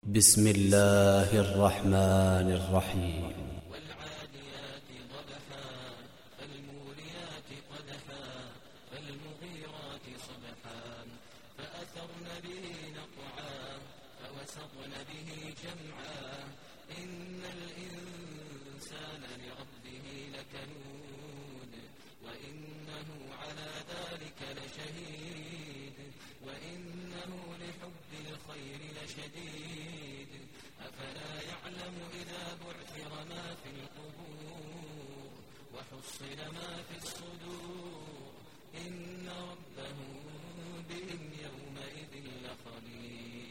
بسم الله الرحمن الرحيم. والعاديات ضبحا فالموريات قدحا فالمغيرات صبحا فأثرن به نقعا فوسطن به جمعا إن الإنسان لربه لكنود وإنه على ذلك لشهيد وإنه لحب الخير لشديد أفلا يعلم إذا بعثر ما في القبور وحصل ما في الصدور إن ربه بهم يومئذ لخبير.